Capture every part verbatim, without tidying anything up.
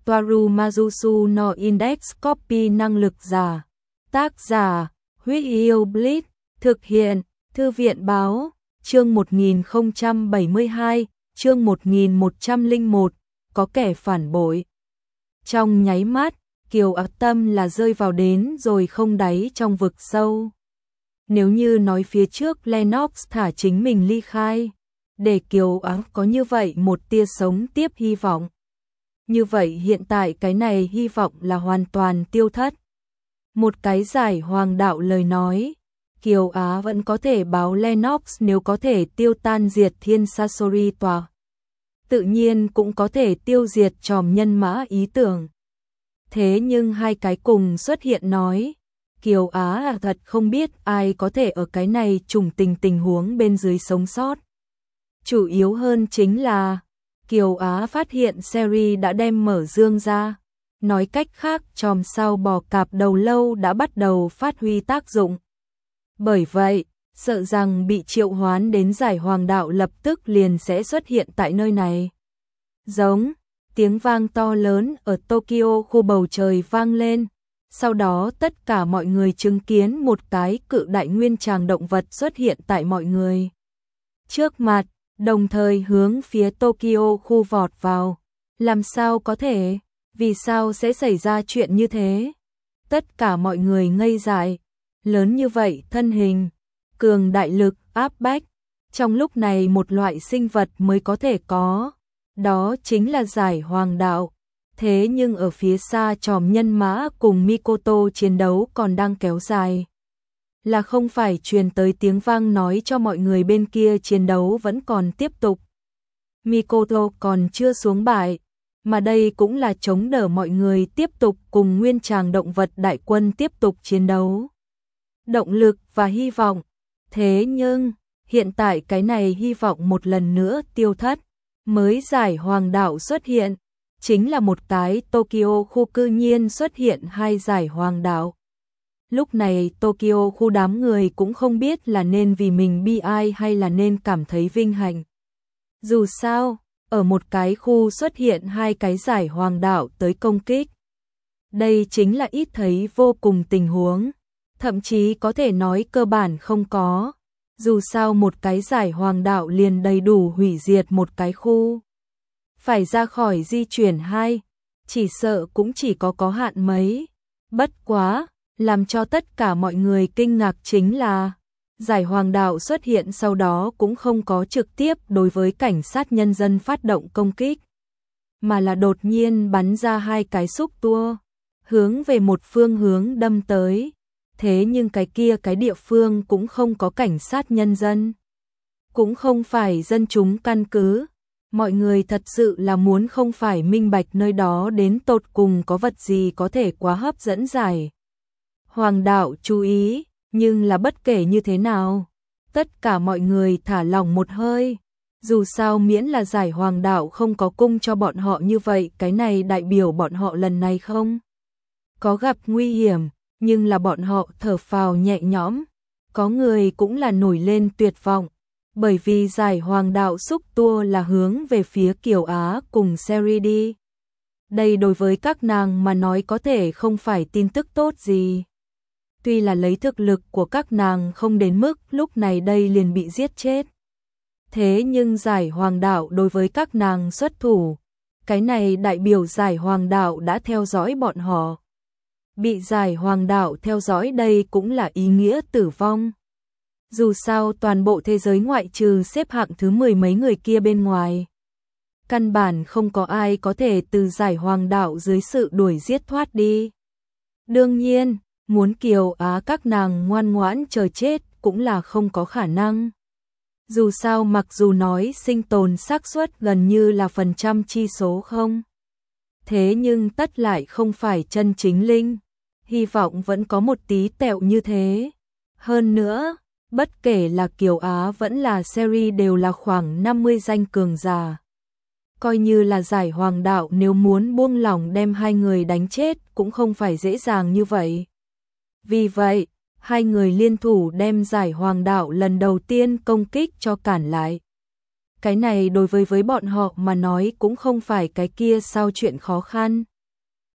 Toaru Majusu no Index Copy năng lực giả. Tác giả, Huyết Yêu Blitz, thực hiện, Thư viện Báo, chương một nghìn không trăm bảy mươi hai, chương một nghìn một trăm lẻ một, có kẻ phản bội. Trong nháy mắt, Kiều Á tâm là rơi vào đến rồi không đáy trong vực sâu. Nếu như nói phía trước Lennox thả chính mình ly khai, để Kiều Á có như vậy một tia sống tiếp hy vọng. Như vậy hiện tại cái này hy vọng là hoàn toàn tiêu thất. Một cái giải hoàng đạo lời nói, Kiều Á vẫn có thể báo Lennox nếu có thể tiêu tan diệt thiên Sasori tòa. Tự nhiên cũng có thể tiêu diệt tròm nhân mã ý tưởng. Thế nhưng hai cái cùng xuất hiện nói, Kiều Á là thật không biết ai có thể ở cái này trùng tình tình huống bên dưới sống sót. Chủ yếu hơn chính là, Kiều Á phát hiện Seri đã đem mở dương ra. Nói cách khác chòm sao bò cạp đầu lâu đã bắt đầu phát huy tác dụng. Bởi vậy, sợ rằng bị triệu hoán đến giải hoàng đạo lập tức liền sẽ xuất hiện tại nơi này. Giống, tiếng vang to lớn ở Tokyo khu bầu trời vang lên. Sau đó tất cả mọi người chứng kiến một cái cự đại nguyên tràng động vật xuất hiện tại mọi người trước mặt, đồng thời hướng phía Tokyo khu vọt vào. Làm sao có thể? Vì sao sẽ xảy ra chuyện như thế? Tất cả mọi người ngây dại. Lớn như vậy thân hình, cường đại lực, áp bách. Trong lúc này một loại sinh vật mới có thể có. Đó chính là giải hoàng đạo. Thế nhưng ở phía xa tròm nhân mã cùng Mikoto chiến đấu còn đang kéo dài. Là không phải truyền tới tiếng vang nói cho mọi người bên kia chiến đấu vẫn còn tiếp tục. Mikoto còn chưa xuống bại. Mà đây cũng là chống đỡ mọi người tiếp tục cùng nguyên tràng động vật đại quân tiếp tục chiến đấu. Động lực và hy vọng. Thế nhưng, hiện tại cái này hy vọng một lần nữa tiêu thất. Mới giải hoàng đạo xuất hiện. Chính là một cái Tokyo khu cư nhiên xuất hiện hai giải hoàng đạo. Lúc này Tokyo khu đám người cũng không biết là nên vì mình bi ai hay là nên cảm thấy vinh hạnh. Dù sao, ở một cái khu xuất hiện hai cái giải hoàng đạo tới công kích. Đây chính là ít thấy vô cùng tình huống, thậm chí có thể nói cơ bản không có. Dù sao một cái giải hoàng đạo liền đầy đủ hủy diệt một cái khu. Phải ra khỏi di chuyển hai, chỉ sợ cũng chỉ có có hạn mấy. Bất quá, làm cho tất cả mọi người kinh ngạc chính là giải hoàng đạo xuất hiện sau đó cũng không có trực tiếp đối với cảnh sát nhân dân phát động công kích, mà là đột nhiên bắn ra hai cái xúc tua, hướng về một phương hướng đâm tới. Thế nhưng cái kia cái địa phương cũng không có cảnh sát nhân dân, cũng không phải dân chúng căn cứ. Mọi người thật sự là muốn không phải minh bạch nơi đó đến tột cùng có vật gì có thể quá hấp dẫn giải hoàng đạo chú ý, nhưng là bất kể như thế nào, tất cả mọi người thả lỏng một hơi. Dù sao miễn là giải hoàng đạo không có cung cho bọn họ như vậy, cái này đại biểu bọn họ lần này không có gặp nguy hiểm, nhưng là bọn họ thở phào nhẹ nhõm. Có người cũng là nổi lên tuyệt vọng. Bởi vì giải hoàng đạo xúc tua là hướng về phía Kiều Á cùng Seri đi. Đây đối với các nàng mà nói có thể không phải tin tức tốt gì. Tuy là lấy thực lực của các nàng không đến mức lúc này đây liền bị giết chết. Thế nhưng giải hoàng đạo đối với các nàng xuất thủ. Cái này đại biểu giải hoàng đạo đã theo dõi bọn họ. Bị giải hoàng đạo theo dõi đây cũng là ý nghĩa tử vong. Dù sao toàn bộ thế giới ngoại trừ xếp hạng thứ mười mấy người kia bên ngoài, căn bản không có ai có thể từ giải hoàng đạo dưới sự đuổi giết thoát đi. Đương nhiên, muốn Kiều Á các nàng ngoan ngoãn chờ chết cũng là không có khả năng. Dù sao mặc dù nói sinh tồn xác suất gần như là phần trăm chi số không. Thế nhưng tất lại không phải chân chính linh. Hy vọng vẫn có một tí tẹo như thế. Hơn nữa, bất kể là Kiều Á vẫn là Seri đều là khoảng năm mươi danh cường giả. Coi như là giải hoàng đạo nếu muốn buông lỏng đem hai người đánh chết cũng không phải dễ dàng như vậy. Vì vậy, hai người liên thủ đem giải hoàng đạo lần đầu tiên công kích cho cản lại. Cái này đối với với bọn họ mà nói cũng không phải cái kia sao chuyện khó khăn.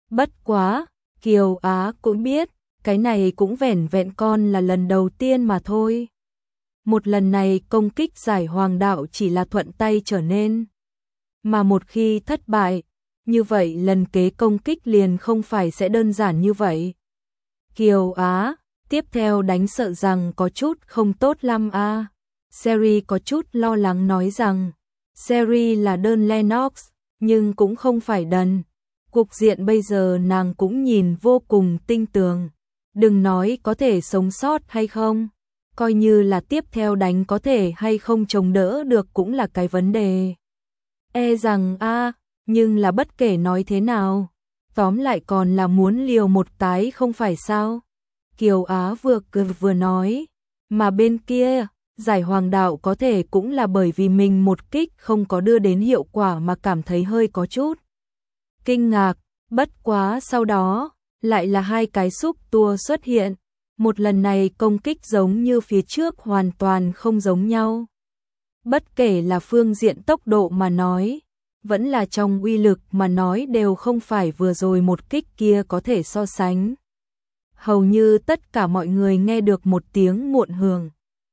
Bất quá, Kiều Á cũng biết, cái này cũng vẻn vẹn con là lần đầu tiên mà thôi. Một lần này công kích giải hoàng đạo chỉ là thuận tay trở nên. Mà một khi thất bại, như vậy lần kế công kích liền không phải sẽ đơn giản như vậy. Kiều Á, tiếp theo đánh sợ rằng có chút không tốt lắm a. À. Sherry có chút lo lắng nói rằng, Sherry là đơn Lennox, nhưng cũng không phải đần. Cục diện bây giờ nàng cũng nhìn vô cùng tinh tường. Đừng nói có thể sống sót hay không, coi như là tiếp theo đánh có thể hay không chống đỡ được cũng là cái vấn đề. E rằng a, à, nhưng là bất kể nói thế nào, tóm lại còn là muốn liều một cái không phải sao? Kiều Á vừa cười vừa nói, mà bên kia, giải hoàng đạo có thể cũng là bởi vì mình một kích không có đưa đến hiệu quả mà cảm thấy hơi có chút kinh ngạc, bất quá sau đó, lại là hai cái xúc tua xuất hiện, một lần này công kích giống như phía trước hoàn toàn không giống nhau. Bất kể là phương diện tốc độ mà nói, vẫn là trong uy lực mà nói đều không phải vừa rồi một kích kia có thể so sánh. Hầu như tất cả mọi người nghe được một tiếng muộn hưởng.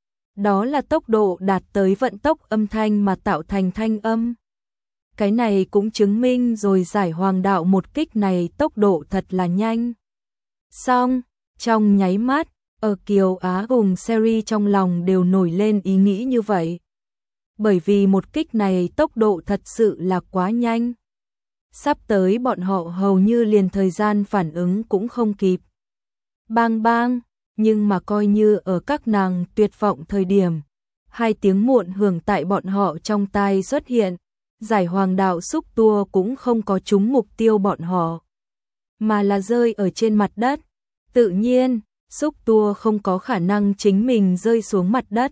Đó là tốc độ đạt tới vận tốc âm thanh mà tạo thành thanh âm. Cái này cũng chứng minh rồi giải hoàng đạo một kích này tốc độ thật là nhanh. Xong, trong nháy mắt, ở Kiều Á cùng Sherry trong lòng đều nổi lên ý nghĩ như vậy. Bởi vì một kích này tốc độ thật sự là quá nhanh. Sắp tới bọn họ hầu như liền thời gian phản ứng cũng không kịp. Bang bang, nhưng mà coi như ở các nàng tuyệt vọng thời điểm, hai tiếng muộn hưởng tại bọn họ trong tai xuất hiện, giải hoàng đạo xúc tua cũng không có trúng mục tiêu bọn họ, mà là rơi ở trên mặt đất. Tự nhiên, xúc tua không có khả năng chính mình rơi xuống mặt đất,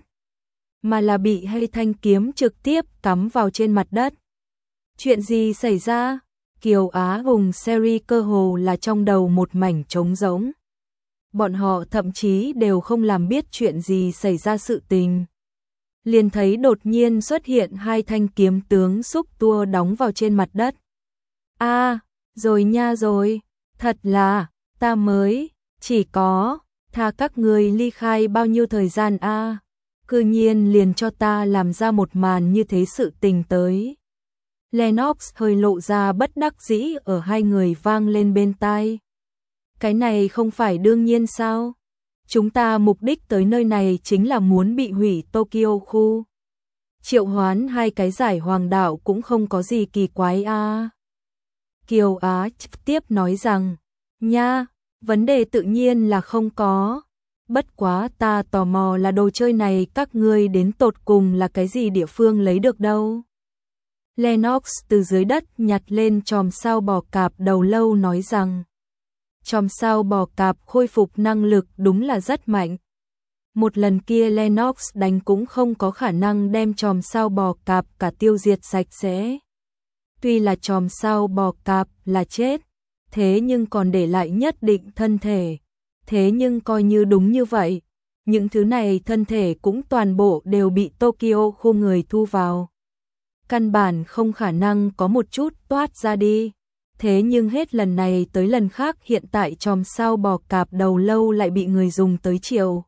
mà là bị hai thanh kiếm trực tiếp cắm vào trên mặt đất. Chuyện gì xảy ra? Kiều Á cùng Sherry cơ hồ là trong đầu một mảnh trống rỗng. Bọn họ thậm chí đều không làm biết chuyện gì xảy ra sự tình. Liền thấy đột nhiên xuất hiện hai thanh kiếm tướng xúc tua đóng vào trên mặt đất. A, à, rồi nha rồi, thật là, ta mới, chỉ có, tha các người ly khai bao nhiêu thời gian a, à, cư nhiên liền cho ta làm ra một màn như thế sự tình tới. Lennox hơi lộ ra bất đắc dĩ ở hai người vang lên bên tai. Cái này không phải đương nhiên sao? Chúng ta mục đích tới nơi này chính là muốn bị hủy Tokyo khu. Triệu hoán hai cái giải hoàng đạo cũng không có gì kỳ quái a. À. Kiều Á trực tiếp nói rằng, nha, vấn đề tự nhiên là không có. Bất quá ta tò mò là đồ chơi này các ngươi đến tột cùng là cái gì địa phương lấy được đâu. Lennox từ dưới đất nhặt lên chòm sao bò cạp đầu lâu nói rằng, chòm sao bò cạp khôi phục năng lực đúng là rất mạnh. Một lần kia Lennox đánh cũng không có khả năng đem chòm sao bò cạp cả tiêu diệt sạch sẽ. Tuy là chòm sao bò cạp là chết, thế nhưng còn để lại nhất định thân thể. Thế nhưng coi như đúng như vậy, những thứ này thân thể cũng toàn bộ đều bị Tokyo khu người thu vào. Căn bản không khả năng có một chút toát ra đi. Thế nhưng hết lần này tới lần khác hiện tại chòm sao bò cạp đầu lâu lại bị người dùng tới triệu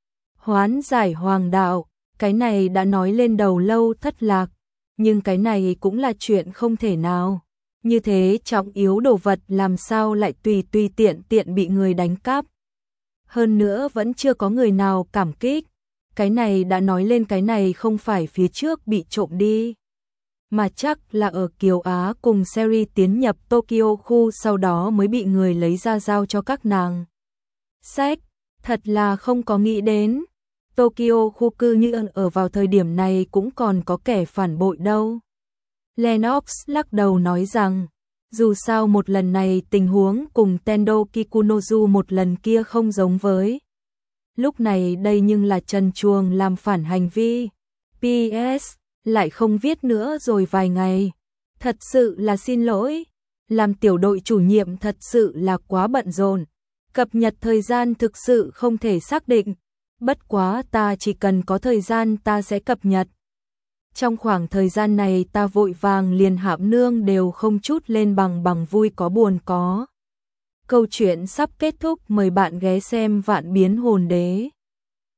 hoán giải hoàng đạo, cái này đã nói lên đầu lâu thất lạc, nhưng cái này cũng là chuyện không thể nào. Như thế trọng yếu đồ vật làm sao lại tùy tùy tiện tiện bị người đánh cắp. Hơn nữa vẫn chưa có người nào cảm kích, cái này đã nói lên cái này không phải phía trước bị trộm đi, mà chắc là ở Kiều Á cùng Sherry tiến nhập Tokyo khu sau đó mới bị người lấy ra giao cho các nàng. Sách, thật là không có nghĩ đến, Tokyo khu cư như ở vào thời điểm này cũng còn có kẻ phản bội đâu. Lennox lắc đầu nói rằng, dù sao một lần này tình huống cùng Tendo Kikunozu một lần kia không giống với. Lúc này đây nhưng là trần truồng làm phản hành vi. pê ét lại không viết nữa rồi vài ngày. Thật sự là xin lỗi. Làm tiểu đội chủ nhiệm thật sự là quá bận rộn. Cập nhật thời gian thực sự không thể xác định. Bất quá ta chỉ cần có thời gian ta sẽ cập nhật. Trong khoảng thời gian này ta vội vàng liền Hạm Nương đều không chút lên bằng bằng vui có buồn có. Câu chuyện sắp kết thúc, mời bạn ghé xem Vạn Biến Hồn Đế.